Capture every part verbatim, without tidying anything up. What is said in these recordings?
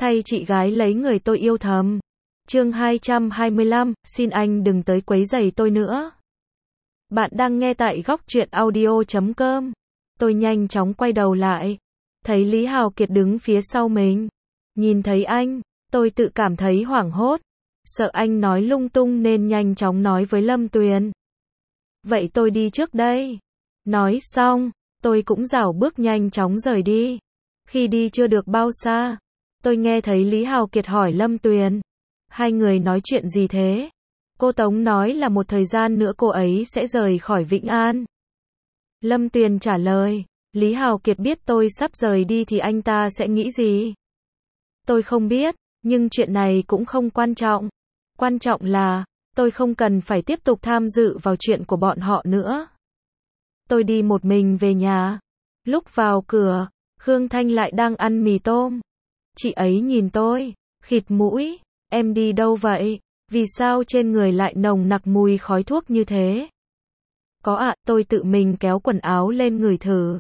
thay chị gái lấy người tôi yêu thầm. Chương hai trăm hai mươi lăm, xin anh đừng tới quấy rầy tôi nữa. Bạn đang nghe tại góc truyện audio chấm com. Tôi nhanh chóng quay đầu lại, thấy Lý Hào Kiệt đứng phía sau mình. Nhìn thấy anh, tôi tự cảm thấy hoảng hốt, sợ anh nói lung tung nên nhanh chóng nói với Lâm Tuyền. Vậy tôi đi trước đây. Nói xong, tôi cũng rảo bước nhanh chóng rời đi. Khi đi chưa được bao xa, tôi nghe thấy Lý Hào Kiệt hỏi Lâm Tuyền. Hai người nói chuyện gì thế? Cô Tống nói là một thời gian nữa cô ấy sẽ rời khỏi Vĩnh An. Lâm Tuyền trả lời, Lý Hào Kiệt biết tôi sắp rời đi thì anh ta sẽ nghĩ gì? Tôi không biết, nhưng chuyện này cũng không quan trọng. Quan trọng là, tôi không cần phải tiếp tục tham dự vào chuyện của bọn họ nữa. Tôi đi một mình về nhà. Lúc vào cửa, Khương Thanh lại đang ăn mì tôm. Chị ấy nhìn tôi, khịt mũi, em đi đâu vậy? Vì sao trên người lại nồng nặc mùi khói thuốc như thế? Có ạ, tôi tự mình kéo quần áo lên ngửi thử.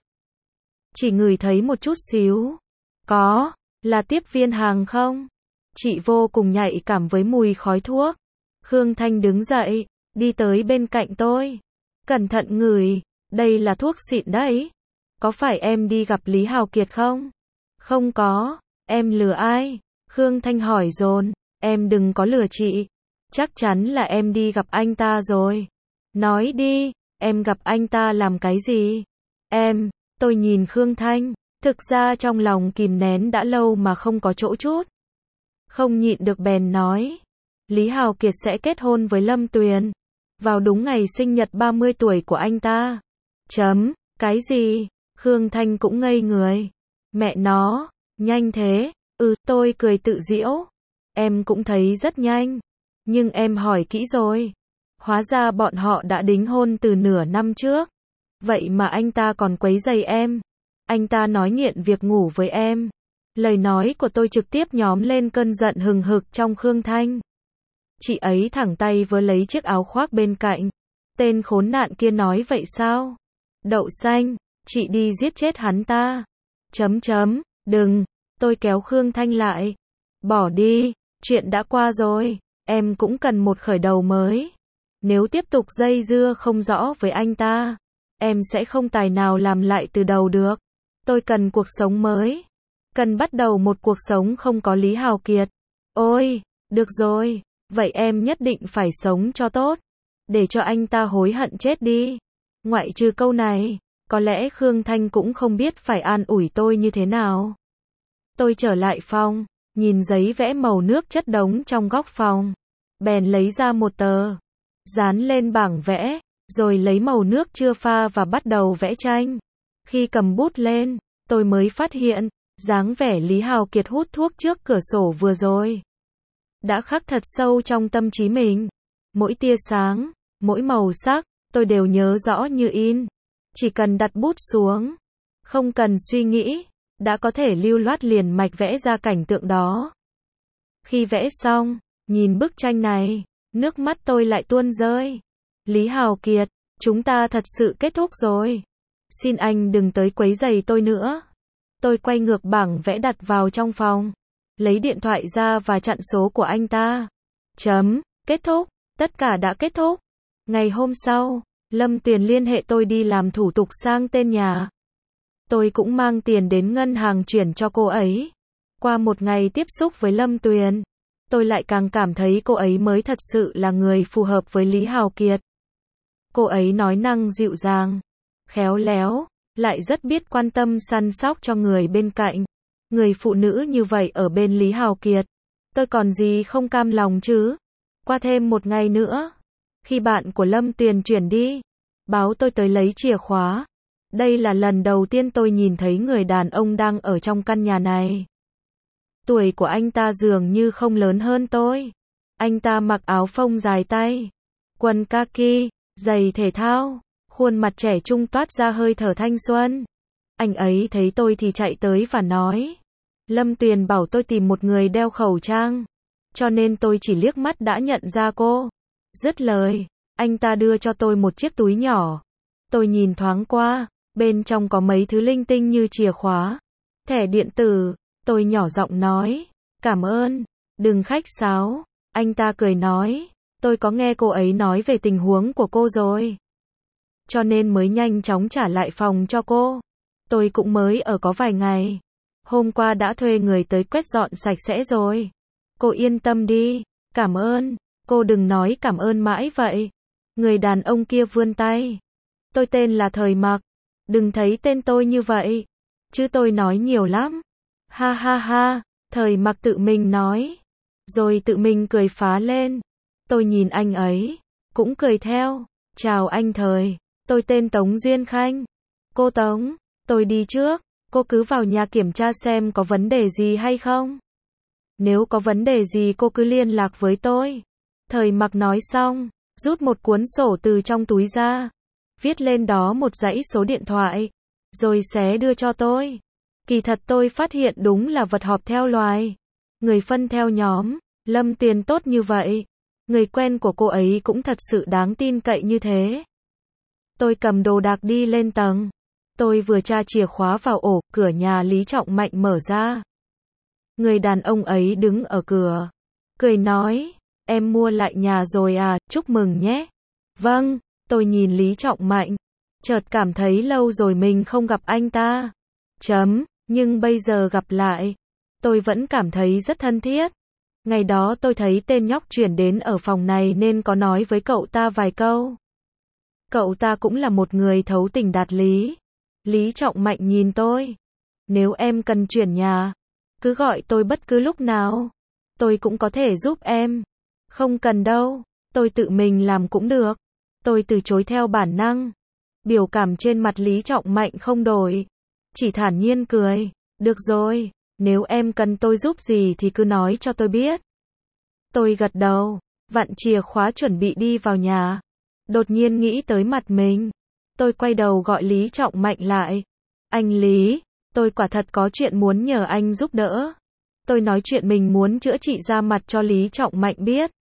Chỉ ngửi thấy một chút xíu. Có, là tiếp viên hàng không? Chị vô cùng nhạy cảm với mùi khói thuốc. Khương Thanh đứng dậy, đi tới bên cạnh tôi. Cẩn thận ngửi, đây là thuốc xịn đấy. Có phải em đi gặp Lý Hào Kiệt không? Không có, em lừa ai? Khương Thanh hỏi dồn, em đừng có lừa chị. Chắc chắn là em đi gặp anh ta rồi. Nói đi, em gặp anh ta làm cái gì? Em, tôi nhìn Khương Thanh, thực ra trong lòng kìm nén đã lâu mà không có chỗ chút. Không nhịn được bèn nói, Lý Hào Kiệt sẽ kết hôn với Lâm Tuyền. Vào đúng ngày sinh nhật ba mươi tuổi của anh ta. Chấm, cái gì? Khương Thanh cũng ngây người. Mẹ nó, nhanh thế. Ừ, tôi cười tự giễu. Em cũng thấy rất nhanh. Nhưng em hỏi kỹ rồi. Hóa ra bọn họ đã đính hôn từ nửa năm trước. Vậy mà anh ta còn quấy rầy em. Anh ta nói nghiện việc ngủ với em. Lời nói của tôi trực tiếp nhóm lên cơn giận hừng hực trong Khương Thanh. Chị ấy thẳng tay vớ lấy chiếc áo khoác bên cạnh. Tên khốn nạn kia nói vậy sao? Đậu xanh, chị đi giết chết hắn ta. Chấm chấm, đừng, tôi kéo Khương Thanh lại. Bỏ đi, chuyện đã qua rồi, em cũng cần một khởi đầu mới. Nếu tiếp tục dây dưa không rõ với anh ta, em sẽ không tài nào làm lại từ đầu được. Tôi cần cuộc sống mới. Cần bắt đầu một cuộc sống không có Lý Hào Kiệt. Ôi, được rồi, vậy em nhất định phải sống cho tốt. Để cho anh ta hối hận chết đi. Ngoại trừ câu này, có lẽ Khương Thanh cũng không biết phải an ủi tôi như thế nào. Tôi trở lại phòng, nhìn giấy vẽ màu nước chất đống trong góc phòng. Bèn lấy ra một tờ, dán lên bảng vẽ, rồi lấy màu nước chưa pha và bắt đầu vẽ tranh. Khi cầm bút lên, tôi mới phát hiện, dáng vẻ Lý Hào Kiệt hút thuốc trước cửa sổ vừa rồi đã khắc thật sâu trong tâm trí mình. Mỗi tia sáng, mỗi màu sắc, tôi đều nhớ rõ như in. Chỉ cần đặt bút xuống, không cần suy nghĩ, đã có thể lưu loát liền mạch vẽ ra cảnh tượng đó. Khi vẽ xong, nhìn bức tranh này, nước mắt tôi lại tuôn rơi. Lý Hào Kiệt, chúng ta thật sự kết thúc rồi. Xin anh đừng tới quấy rầy tôi nữa. Tôi quay ngược bảng vẽ đặt vào trong phòng, lấy điện thoại ra và chặn số của anh ta. Chấm, kết thúc, tất cả đã kết thúc. Ngày hôm sau, Lâm Tuyền liên hệ tôi đi làm thủ tục sang tên nhà. Tôi cũng mang tiền đến ngân hàng chuyển cho cô ấy. Qua một ngày tiếp xúc với Lâm Tuyền, tôi lại càng cảm thấy cô ấy mới thật sự là người phù hợp với Lý Hào Kiệt. Cô ấy nói năng dịu dàng, khéo léo, lại rất biết quan tâm săn sóc cho người bên cạnh. Người phụ nữ như vậy ở bên Lý Hào Kiệt, tôi còn gì không cam lòng chứ. Qua thêm một ngày nữa, khi bạn của Lâm Tuyền chuyển đi, báo tôi tới lấy chìa khóa. Đây là lần đầu tiên tôi nhìn thấy người đàn ông đang ở trong căn nhà này. Tuổi của anh ta dường như không lớn hơn tôi. Anh ta mặc áo phông dài tay, quần kaki, giày thể thao, khuôn mặt trẻ trung toát ra hơi thở thanh xuân. Anh ấy thấy tôi thì chạy tới và nói, Lâm Tuyền bảo tôi tìm một người đeo khẩu trang, cho nên tôi chỉ liếc mắt đã nhận ra cô. Dứt lời, anh ta đưa cho tôi một chiếc túi nhỏ. Tôi nhìn thoáng qua, bên trong có mấy thứ linh tinh như chìa khóa, thẻ điện tử. Tôi nhỏ giọng nói, Cảm ơn, đừng khách sáo. Anh ta cười nói, tôi có nghe cô ấy nói về tình huống của cô rồi. Cho nên mới nhanh chóng trả lại phòng cho cô. Tôi cũng mới ở có vài ngày. Hôm qua đã thuê người tới quét dọn sạch sẽ rồi. Cô yên tâm đi. Cảm ơn. Cô đừng nói cảm ơn mãi vậy. Người đàn ông kia vươn tay. Tôi tên là Thời Mặc. Đừng thấy tên tôi như vậy. Chứ tôi nói nhiều lắm. Ha ha ha. Thời Mặc tự mình nói. Rồi tự mình cười phá lên. Tôi nhìn anh ấy. Cũng cười theo. Chào anh Thời. Tôi tên Tống Duyên Khanh. Cô Tống. Tôi đi trước. Cô cứ vào nhà kiểm tra xem có vấn đề gì hay không. Nếu có vấn đề gì cô cứ liên lạc với tôi. Thời Mặc nói xong, rút một cuốn sổ từ trong túi ra, viết lên đó một dãy số điện thoại, rồi xé đưa cho tôi. Kỳ thật tôi phát hiện đúng là vật họp theo loài, người phân theo nhóm. Lâm Tiền tốt như vậy, người quen của cô ấy cũng thật sự đáng tin cậy như thế. Tôi cầm đồ đạc đi lên tầng. Tôi vừa tra chìa khóa vào ổ, cửa nhà Lý Trọng Mạnh mở ra. Người đàn ông ấy đứng ở cửa, cười nói, em mua lại nhà rồi à, chúc mừng nhé. Vâng, tôi nhìn Lý Trọng Mạnh, chợt cảm thấy lâu rồi mình không gặp anh ta. Chấm, nhưng bây giờ gặp lại, tôi vẫn cảm thấy rất thân thiết. Ngày đó tôi thấy tên nhóc chuyển đến ở phòng này nên có nói với cậu ta vài câu. Cậu ta cũng là một người thấu tình đạt lý. Lý Trọng Mạnh nhìn tôi. Nếu em cần chuyển nhà, cứ gọi tôi bất cứ lúc nào. Tôi cũng có thể giúp em. Không cần đâu, tôi tự mình làm cũng được. Tôi từ chối theo bản năng. Biểu cảm trên mặt Lý Trọng Mạnh không đổi. Chỉ thản nhiên cười. Được rồi, nếu em cần tôi giúp gì thì cứ nói cho tôi biết. Tôi gật đầu, vặn chìa khóa chuẩn bị đi vào nhà. Đột nhiên nghĩ tới mặt mình. Tôi quay đầu gọi Lý Trọng Mạnh lại. Anh Lý, tôi quả thật có chuyện muốn nhờ anh giúp đỡ. Tôi nói chuyện mình muốn chữa trị da mặt cho Lý Trọng Mạnh biết.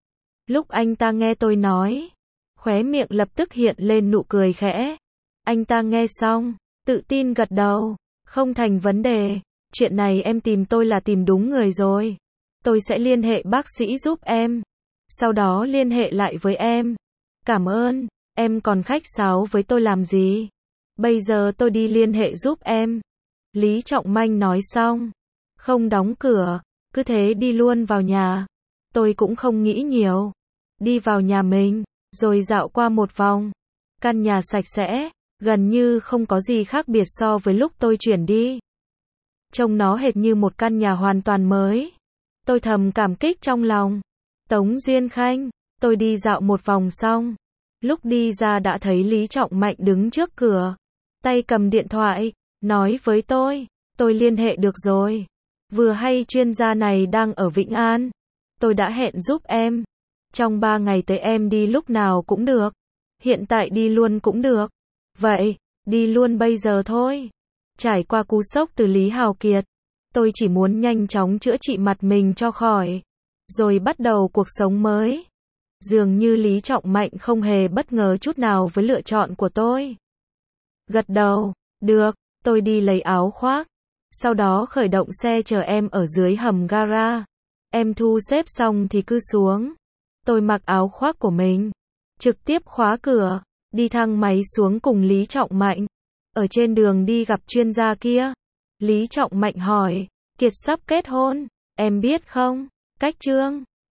Lúc anh ta nghe tôi nói, khóe miệng lập tức hiện lên nụ cười khẽ. Anh ta nghe xong, tự tin gật đầu. Không thành vấn đề, chuyện này em tìm tôi là tìm đúng người rồi. Tôi sẽ liên hệ bác sĩ giúp em. Sau đó liên hệ lại với em. Cảm ơn, em còn khách sáo với tôi làm gì? Bây giờ tôi đi liên hệ giúp em. Lý Trọng Mạnh nói xong, không đóng cửa, cứ thế đi luôn vào nhà. Tôi cũng không nghĩ nhiều. Đi vào nhà mình, rồi dạo qua một vòng. Căn nhà sạch sẽ, gần như không có gì khác biệt so với lúc tôi chuyển đi. Trông nó hệt như một căn nhà hoàn toàn mới. Tôi thầm cảm kích trong lòng. Tống Duyên Khanh, tôi đi dạo một vòng xong. Lúc đi ra đã thấy Lý Trọng Mạnh đứng trước cửa. Tay cầm điện thoại, nói với tôi, tôi liên hệ được rồi. Vừa hay chuyên gia này đang ở Vĩnh An. Tôi đã hẹn giúp em. Trong ba ngày tới em đi lúc nào cũng được. Hiện tại đi luôn cũng được. Vậy, đi luôn bây giờ thôi. Trải qua cú sốc từ Lý Hào Kiệt, tôi chỉ muốn nhanh chóng chữa trị mặt mình cho khỏi. Rồi bắt đầu cuộc sống mới. Dường như Lý Trọng Mạnh không hề bất ngờ chút nào với lựa chọn của tôi. Gật đầu, được, tôi đi lấy áo khoác. Sau đó khởi động xe chờ em ở dưới hầm gara. Em thu xếp xong thì cứ xuống. Tôi mặc áo khoác của mình, trực tiếp khóa cửa, đi thang máy xuống cùng Lý Trọng Mạnh. Ở trên đường đi gặp chuyên gia kia, Lý Trọng Mạnh hỏi, Kiệt sắp kết hôn, em biết không? Cách trương